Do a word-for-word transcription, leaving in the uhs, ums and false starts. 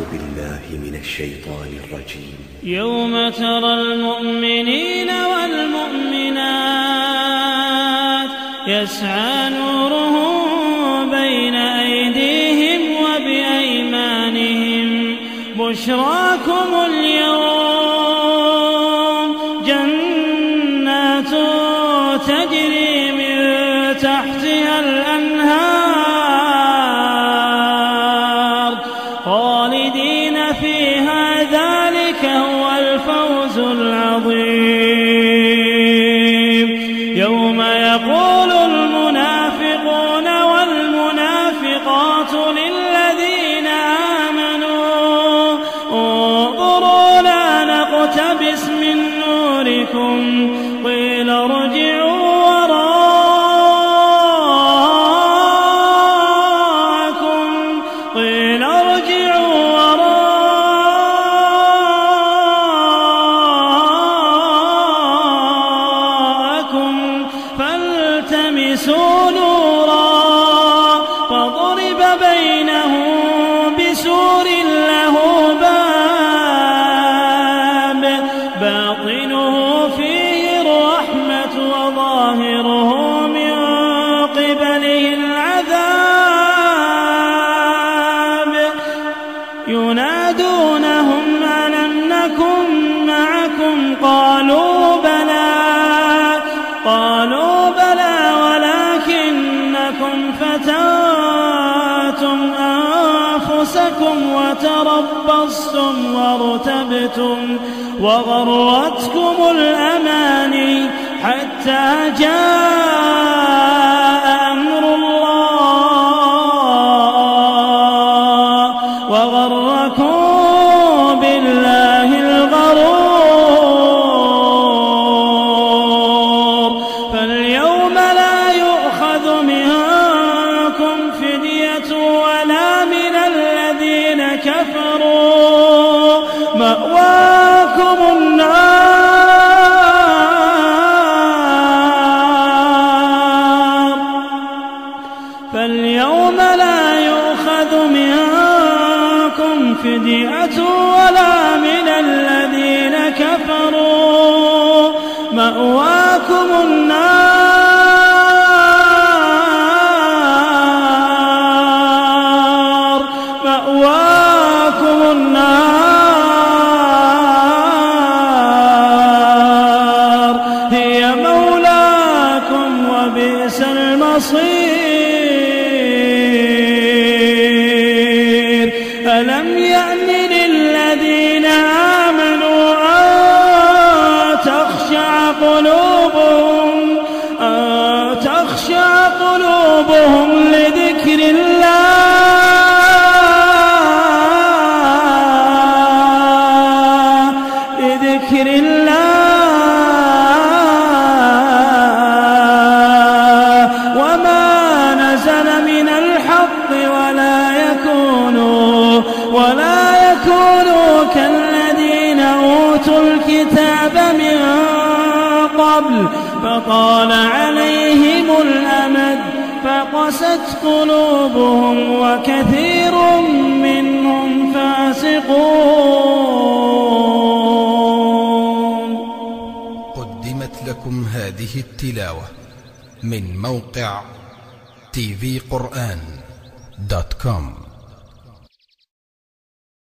بالله من الشيطان الرجيم. يوم ترى المؤمنين والمؤمنات يسعى نورهم بين أيديهم وبأيمانهم بشراكم اليوم جنات تجري من تحتها الأنهار خالدين فيها ذلك هو الفوز العظيم. يوم يقول المنافقون والمنافقات للذين آمنوا انظرونا نقتبس من نوركم قيل ارجعوا وراءكم قيل ارجعوا وراءكم فالتمسوا نورا فضرب بينهم بسور له باب باطنه فيه الرحمة وظاهره من قبله العذاب ينادونهم ألم نكن معكم قالوا بلى قالوا بلى ولكنكم فتنتم أنفسكم وتربصتم وارتبتم وغرتكم الأماني حتى جاء أمر الله وغركم بالله الغرور. فاليوم لا يؤخذ منكم فدية ولا من الذين كفروا مأواكم النار فاليوم لا يؤخذ منكم فدية ولا من الذين كفروا مأواكم النار مأواكم النار هي مولاكم وبئس المصير. ألم يأن للذين آمنوا أن تخشع قلوبهم أن تخشع قلوبهم لذكر الله لذكر الله وما نزل من الحق ولا يكونوا ولا يكونوا كالذين أوتوا الكتاب من قبل فطال عليهم الأمد فقست قلوبهم وكثير منهم فاسقون. قدمت لكم هذه التلاوة من موقع تي في قرآن دوت كوم.